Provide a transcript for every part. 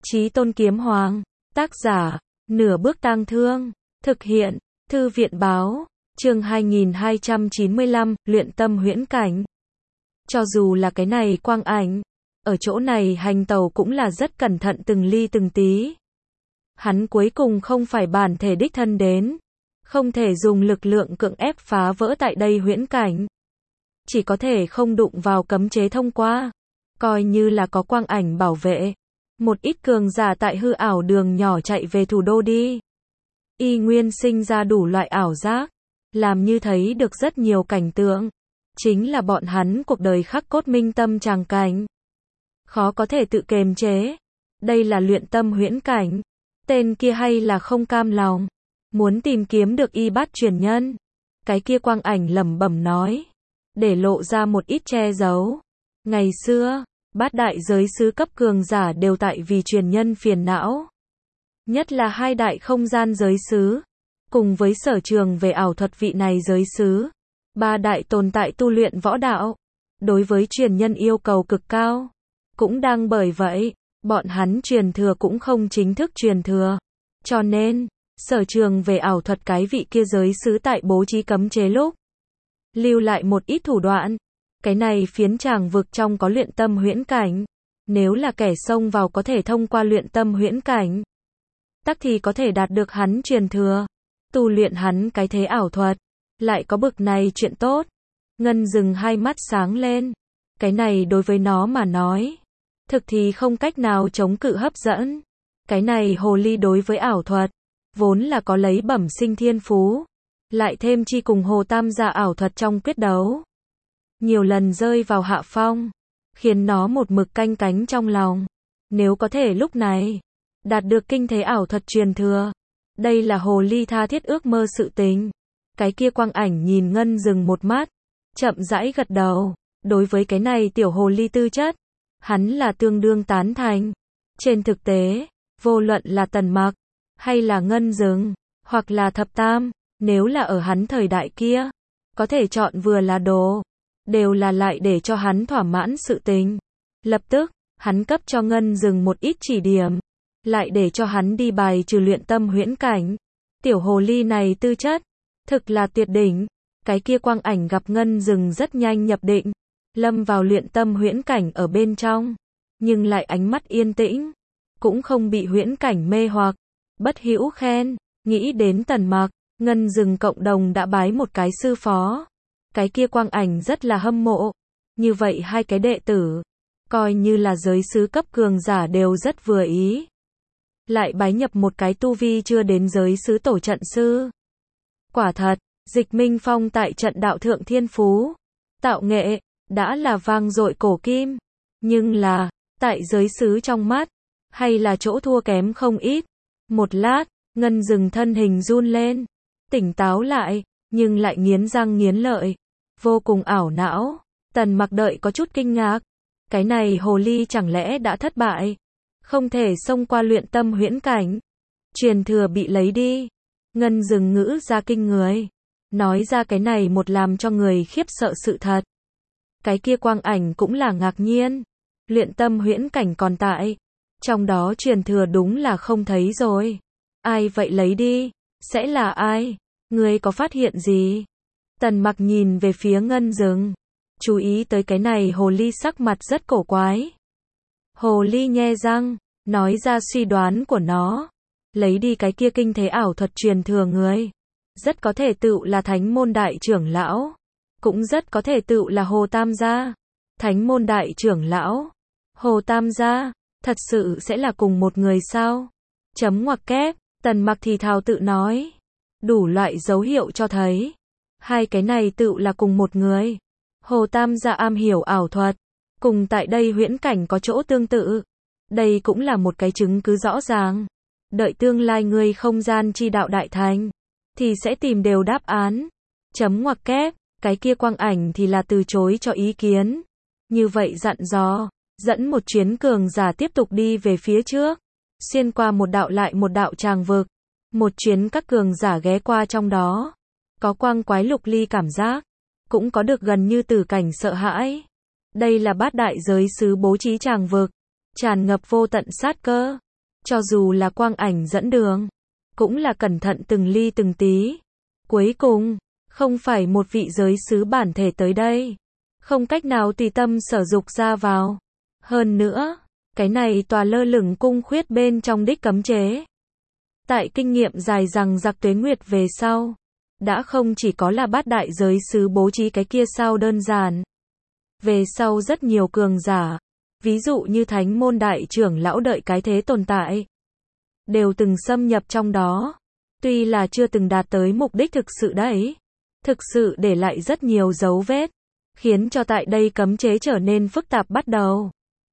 Chí Tôn Kiếm Hoàng, tác giả, Nửa Bước Tang Thương, thực hiện, Thư viện báo, chương 2295, luyện tâm huyễn cảnh. Cho dù là cái này quang ảnh, ở chỗ này hành tẩu cũng là rất cẩn thận từng ly từng tí. Hắn cuối cùng không phải bản thể đích thân đến, không thể dùng lực lượng cưỡng ép phá vỡ tại đây huyễn cảnh. Chỉ có thể không đụng vào cấm chế thông qua, coi như là có quang ảnh bảo vệ. Một ít cường giả tại hư ảo đường nhỏ chạy về thủ đô đi. Y nguyên sinh ra đủ loại ảo giác, làm như thấy được rất nhiều cảnh tượng. Chính là bọn hắn cuộc đời khắc cốt minh tâm tràng cảnh. Khó có thể tự kiềm chế. Đây là luyện tâm huyễn cảnh. Tên kia hay là không cam lòng. Muốn tìm kiếm được y bát truyền nhân. Cái kia quang ảnh lẩm bẩm nói. Để lộ ra một ít che giấu. Ngày xưa, bát đại giới sứ cấp cường giả đều tại vì truyền nhân phiền não. Nhất là hai đại không gian giới sứ. Cùng với sở trường về ảo thuật vị này giới sứ. Ba đại tồn tại tu luyện võ đạo. Đối với truyền nhân yêu cầu cực cao. Cũng đang bởi vậy, bọn hắn truyền thừa cũng không chính thức truyền thừa. Cho nên, sở trường về ảo thuật cái vị kia giới sứ tại bố trí cấm chế lúc. Lưu lại một ít thủ đoạn. Cái này phiến tràng vực trong có luyện tâm huyễn cảnh. Nếu là kẻ xông vào có thể thông qua luyện tâm huyễn cảnh. Tắc thì có thể đạt được hắn truyền thừa. Tu luyện hắn cái thế ảo thuật. Lại có bực này chuyện tốt. Ngân dừng hai mắt sáng lên. Cái này đối với nó mà nói. Thực thì không cách nào chống cự hấp dẫn. Cái này hồ ly đối với ảo thuật. Vốn là có lấy bẩm sinh thiên phú. Lại thêm chi cùng hồ tam gia ảo thuật trong quyết đấu. Nhiều lần rơi vào hạ phong. Khiến nó một mực canh cánh trong lòng. Nếu có thể lúc này. Đạt được kinh thế ảo thuật truyền thừa. Đây là hồ ly tha thiết ước mơ sự tình. Cái kia quang ảnh nhìn Ngân dừng một mắt. Chậm rãi gật đầu. Đối với cái này tiểu hồ ly tư chất. Hắn là tương đương tán thành. Trên thực tế, vô luận là Tần Mặc, hay là Ngân dừng, hoặc là Thập Tam, nếu là ở hắn thời đại kia, có thể chọn vừa là đồ, đều là lại để cho hắn thỏa mãn sự tình. Lập tức, hắn cấp cho Ngân dừng một ít chỉ điểm, lại để cho hắn đi bài trừ luyện tâm huyễn cảnh. Tiểu hồ ly này tư chất, thực là tuyệt đỉnh. Cái kia quang ảnh gặp Ngân dừng rất nhanh nhập định, lâm vào luyện tâm huyễn cảnh ở bên trong, nhưng lại ánh mắt yên tĩnh, cũng không bị huyễn cảnh mê hoặc. Bất hữu khen, nghĩ đến Tần Mặc, Ngân dừng cộng đồng đã bái một cái sư phó. Cái kia quang ảnh rất là hâm mộ. Như vậy hai cái đệ tử, coi như là giới sứ cấp cường giả đều rất vừa ý. Lại bái nhập một cái tu vi chưa đến giới sứ tổ trận sư. Quả thật, Dịch Minh Phong tại trận đạo thượng thiên phú, tạo nghệ, đã là vang dội cổ kim. Nhưng là, tại giới sứ trong mắt, hay là chỗ thua kém không ít. Một lát, Ngân dừng thân hình run lên. Tỉnh táo lại, nhưng lại nghiến răng nghiến lợi. Vô cùng ảo não. Tần Mặc đợi có chút kinh ngạc. Cái này hồ ly chẳng lẽ đã thất bại? Không thể xông qua luyện tâm huyễn cảnh. Truyền thừa bị lấy đi. Ngân dừng ngữ ra kinh người. Nói ra cái này một làm cho người khiếp sợ sự thật. Cái kia quang ảnh cũng là ngạc nhiên. Luyện tâm huyễn cảnh còn tại. Trong đó truyền thừa đúng là không thấy rồi. Ai vậy lấy đi? Sẽ là ai? Ngươi có phát hiện gì? Tần Mặc nhìn về phía Ngân dừng. Chú ý tới cái này hồ ly sắc mặt rất cổ quái. Hồ ly nhe răng, nói ra suy đoán của nó. Lấy đi cái kia kinh thế ảo thuật truyền thừa người. Rất có thể tự là thánh môn đại trưởng lão. Cũng rất có thể tự là Hồ Tam gia. Thánh môn đại trưởng lão, Hồ Tam gia, thật sự sẽ là cùng một người sao? Chấm ngoặc kép, Tần Mặc thì thào tự nói. Đủ loại dấu hiệu cho thấy. Hai cái này tự là cùng một người. Hồ Tam gia am hiểu ảo thuật. Cùng tại đây huyễn cảnh có chỗ tương tự. Đây cũng là một cái chứng cứ rõ ràng. Đợi tương lai ngươi không gian chi đạo đại thành. Thì sẽ tìm đều đáp án. Chấm ngoặc kép. Cái kia quang ảnh thì là từ chối cho ý kiến. Như vậy dặn dò, dẫn một chuyến cường giả tiếp tục đi về phía trước. Xuyên qua một đạo lại một đạo tràng vực. Một chuyến các cường giả ghé qua trong đó. Có quang quái lục ly cảm giác. Cũng có được gần như tử cảnh sợ hãi. Đây là bát đại giới sứ bố trí tràng vực. Tràn ngập vô tận sát cơ. Cho dù là quang ảnh dẫn đường, cũng là cẩn thận từng ly từng tí. Cuối cùng, không phải một vị giới sứ bản thể tới đây. Không cách nào tùy tâm sở dục ra vào. Hơn nữa, cái này tòa lơ lửng cung khuyết bên trong đích cấm chế. Tại kinh nghiệm dài rằng giặc tuế nguyệt về sau, đã không chỉ có là bát đại giới sứ bố trí cái kia sao đơn giản. Về sau rất nhiều cường giả, ví dụ như thánh môn đại trưởng lão đợi cái thế tồn tại, đều từng xâm nhập trong đó. Tuy là chưa từng đạt tới mục đích thực sự đấy, thực sự để lại rất nhiều dấu vết, khiến cho tại đây cấm chế trở nên phức tạp bắt đầu.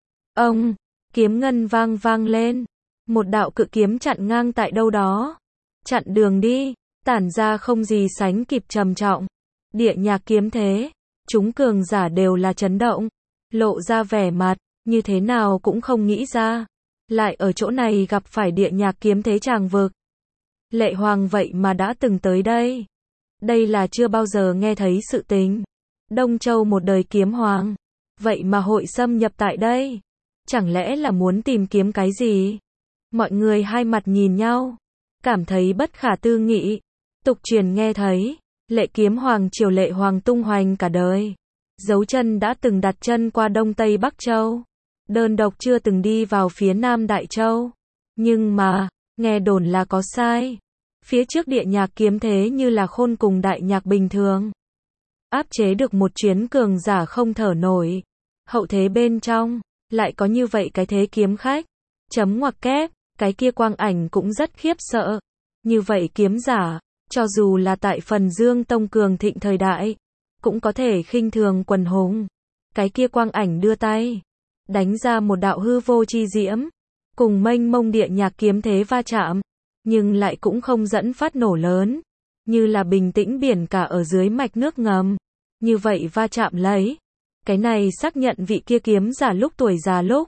Ông, kiếm ngân vang vang lên, một đạo cự kiếm chặn ngang tại đâu đó, chặn đường đi, tản ra không gì sánh kịp trầm trọng. Địa nhạc kiếm thế, chúng cường giả đều là chấn động, lộ ra vẻ mặt, như thế nào cũng không nghĩ ra, lại ở chỗ này gặp phải địa nhạc kiếm thế tràng vực. Lệ Hoàng vậy mà đã từng tới đây. Đây là chưa bao giờ nghe thấy sự tình. Đông Châu một đời kiếm hoàng, vậy mà hội xâm nhập tại đây. Chẳng lẽ là muốn tìm kiếm cái gì? Mọi người hai mặt nhìn nhau, cảm thấy bất khả tư nghị. Tục truyền nghe thấy, Lệ kiếm hoàng triều Lệ Hoàng tung hoành cả đời. Dấu chân đã từng đặt chân qua Đông Tây Bắc Châu. Đơn độc chưa từng đi vào phía Nam Đại Châu. Nhưng mà, nghe đồn là có sai. Phía trước địa nhạc kiếm thế như là khôn cùng đại nhạc bình thường. Áp chế được một chuyến cường giả không thở nổi. Hậu thế bên trong, lại có như vậy cái thế kiếm khách. Chấm ngoặc kép, cái kia quang ảnh cũng rất khiếp sợ. Như vậy kiếm giả, cho dù là tại Phần Dương Tông cường thịnh thời đại, cũng có thể khinh thường quần hùng. Cái kia quang ảnh đưa tay, đánh ra một đạo hư vô chi diễm, cùng mênh mông địa nhạc kiếm thế va chạm, nhưng lại cũng không dẫn phát nổ lớn, như là bình tĩnh biển cả ở dưới mạch nước ngầm. Như vậy va chạm lấy, cái này xác nhận vị kia kiếm giả lúc tuổi già lúc.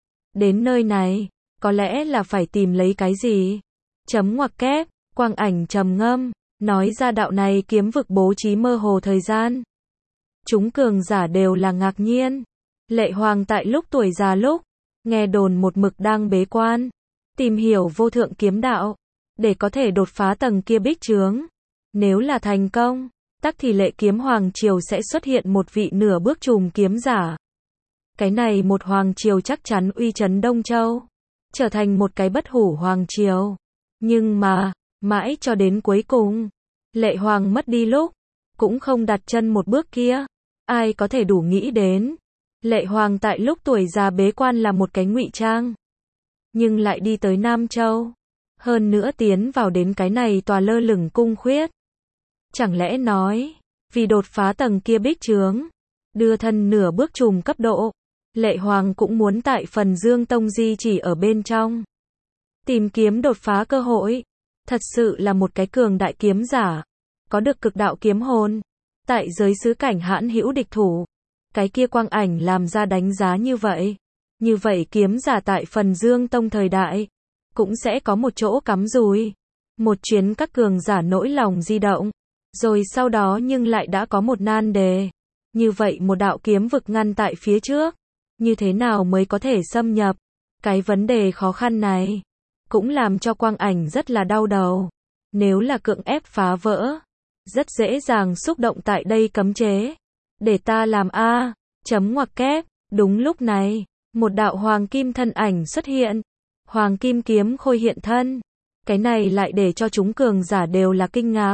Đến nơi này, có lẽ là phải tìm lấy cái gì? Chấm ngoặc kép, quang ảnh trầm ngâm, nói ra đạo này kiếm vực bố trí mơ hồ thời gian. Chúng cường giả đều là ngạc nhiên. Lệ Hoàng tại lúc tuổi già lúc, nghe đồn một mực đang bế quan, tìm hiểu vô thượng kiếm đạo, để có thể đột phá tầng kia bích chướng. Nếu là thành công, tắc thì Lệ kiếm hoàng triều sẽ xuất hiện một vị nửa bước trùm kiếm giả. Cái này một hoàng triều chắc chắn uy chấn Đông Châu, trở thành một cái bất hủ hoàng triều. Nhưng mà, mãi cho đến cuối cùng, Lệ Hoàng mất đi lúc, cũng không đặt chân một bước kia. Ai có thể đủ nghĩ đến, Lệ Hoàng tại lúc tuổi già bế quan là một cái ngụy trang, nhưng lại đi tới Nam Châu, hơn nữa tiến vào đến cái này tòa lơ lửng cung khuyết. Chẳng lẽ nói, vì đột phá tầng kia bích chướng, đưa thân nửa bước trùm cấp độ, Lệ Hoàng cũng muốn tại Phần Dương Tông di chỉ ở bên trong, tìm kiếm đột phá cơ hội. Thật sự là một cái cường đại kiếm giả, có được cực đạo kiếm hồn, tại giới xứ cảnh hãn hữu địch thủ. Cái kia quang ảnh làm ra đánh giá như vậy. Như vậy kiếm giả tại Phần Dương Tông thời đại, cũng sẽ có một chỗ cắm rùi. Một chuyến các cường giả nỗi lòng di động. Rồi sau đó nhưng lại đã có một nan đề. Như vậy một đạo kiếm vực ngăn tại phía trước. Như thế nào mới có thể xâm nhập? Cái vấn đề khó khăn này cũng làm cho quang ảnh rất là đau đầu. Nếu là cưỡng ép phá vỡ, rất dễ dàng xúc động tại đây cấm chế. Để ta làm a, chấm ngoặc kép. Đúng lúc này, một đạo hoàng kim thân ảnh xuất hiện. Hoàng kim kiếm khôi hiện thân. Cái này lại để cho chúng cường giả đều là kinh ngạc.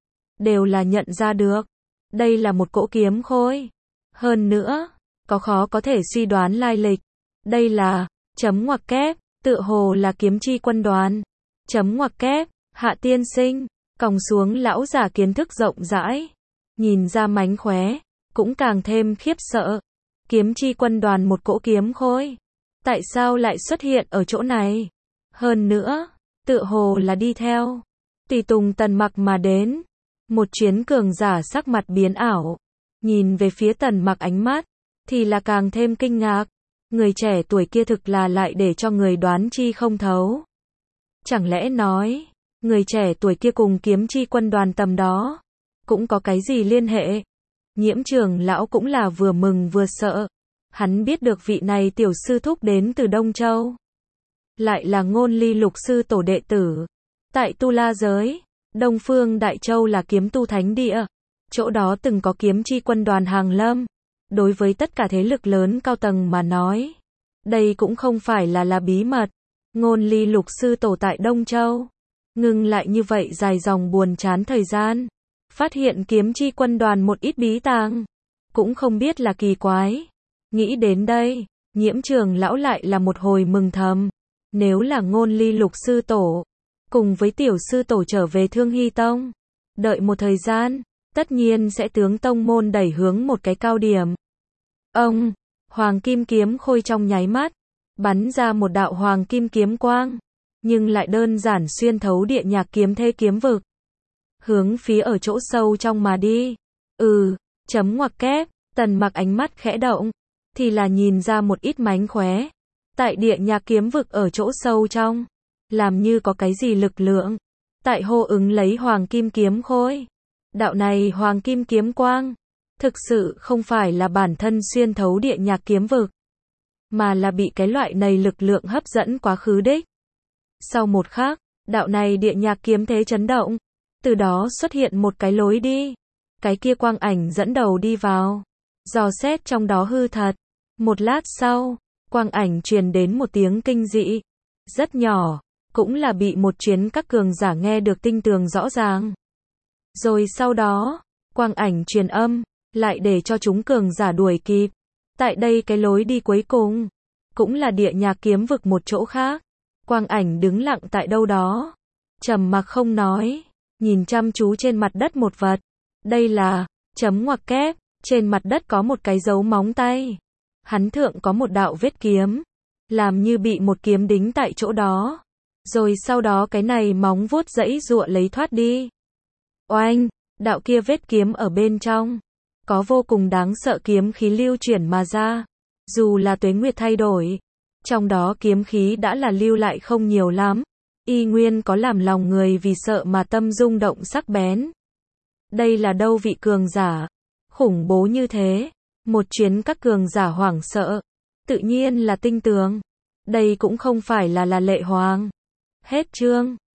Đều là nhận ra được. Đây là một cỗ kiếm khôi. Hơn nữa, có khó có thể suy đoán lai lịch. Đây là, chấm ngoặc kép, tựa hồ là kiếm chi quân đoàn. Chấm ngoặc kép, Hạ tiên sinh, còng xuống lão giả kiến thức rộng rãi. Nhìn ra mánh khóe, cũng càng thêm khiếp sợ. Kiếm chi quân đoàn một cỗ kiếm khôi. Tại sao lại xuất hiện ở chỗ này? Hơn nữa, tựa hồ là đi theo tùy tùng Tần Mặc mà đến. Một chuyến cường giả sắc mặt biến ảo. Nhìn về phía Tần Mặc ánh mắt, thì là càng thêm kinh ngạc. Người trẻ tuổi kia thực là lại để cho người đoán chi không thấu. Chẳng lẽ nói, người trẻ tuổi kia cùng kiếm chi quân đoàn tầm đó, cũng có cái gì liên hệ? Nhiễm trưởng lão cũng là vừa mừng vừa sợ. Hắn biết được vị này tiểu sư thúc đến từ Đông Châu. lại là Ngôn Ly Lục sư tổ đệ tử. Tại Tu La giới, Đông Phương Đại Châu là kiếm tu thánh địa. Chỗ đó từng có kiếm chi quân đoàn hàng lâm. Đối với tất cả thế lực lớn cao tầng mà nói, đây cũng không phải là bí mật. Ngôn Ly Lục sư tổ tại Đông Châu, ngừng lại như vậy dài dòng buồn chán thời gian, phát hiện kiếm chi quân đoàn một ít bí tàng, cũng không biết là kỳ quái. Nghĩ đến đây, Nhiễm Trường lão lại là một hồi mừng thầm. Nếu là Ngôn Ly Lục sư tổ, cùng với tiểu sư tổ trở về Thương Hy Tông, đợi một thời gian, tất nhiên sẽ tướng tông môn đẩy hướng một cái cao điểm. Ông, Hoàng Kim Kiếm Khôi trong nháy mắt, bắn ra một đạo Hoàng Kim Kiếm quang, nhưng lại đơn giản xuyên thấu địa nhạc kiếm thế kiếm vực, hướng phía ở chỗ sâu trong mà đi. Chấm ngoặc kép, Tần Mặc ánh mắt khẽ động, thì là nhìn ra một ít mánh khóe. Tại địa nhạc kiếm vực ở chỗ sâu trong, làm như có cái gì lực lượng, tại hô ứng lấy Hoàng Kim Kiếm Khôi. Đạo này Hoàng Kim Kiếm quang, thực sự không phải là bản thân xuyên thấu địa nhạc kiếm vực, mà là bị cái loại này lực lượng hấp dẫn quá khứ đích. Sau một khắc, đạo này địa nhạc kiếm thế chấn động, từ đó xuất hiện một cái lối đi. Cái kia quang ảnh dẫn đầu đi vào, dò xét trong đó hư thật. Một lát sau, quang ảnh truyền đến một tiếng kinh dị, rất nhỏ, cũng là bị một chuyến các cường giả nghe được tinh tường rõ ràng. Rồi sau đó, quang ảnh truyền âm, lại để cho chúng cường giả đuổi kịp. Tại đây cái lối đi cuối cùng, cũng là địa nhạc kiếm vực một chỗ khác. Quang ảnh đứng lặng tại đâu đó, trầm mặc không nói, nhìn chăm chú trên mặt đất một vật. Đây là, chấm ngoặc kép, trên mặt đất có một cái dấu móng tay. Hắn thượng có một đạo vết kiếm, làm như bị một kiếm đính tại chỗ đó. Rồi sau đó cái này móng vuốt giãy giụa lấy thoát đi. Oanh, đạo kia vết kiếm ở bên trong, có vô cùng đáng sợ kiếm khí lưu chuyển mà ra. Dù là tuế nguyệt thay đổi, trong đó kiếm khí đã là lưu lại không nhiều lắm, y nguyên có làm lòng người vì sợ mà tâm rung động sắc bén. Đây là đâu vị cường giả khủng bố như thế? Một chuyến các cường giả hoảng sợ, tự nhiên là tinh tường. Đây cũng không phải là Lệ Hoàng. Hết chương.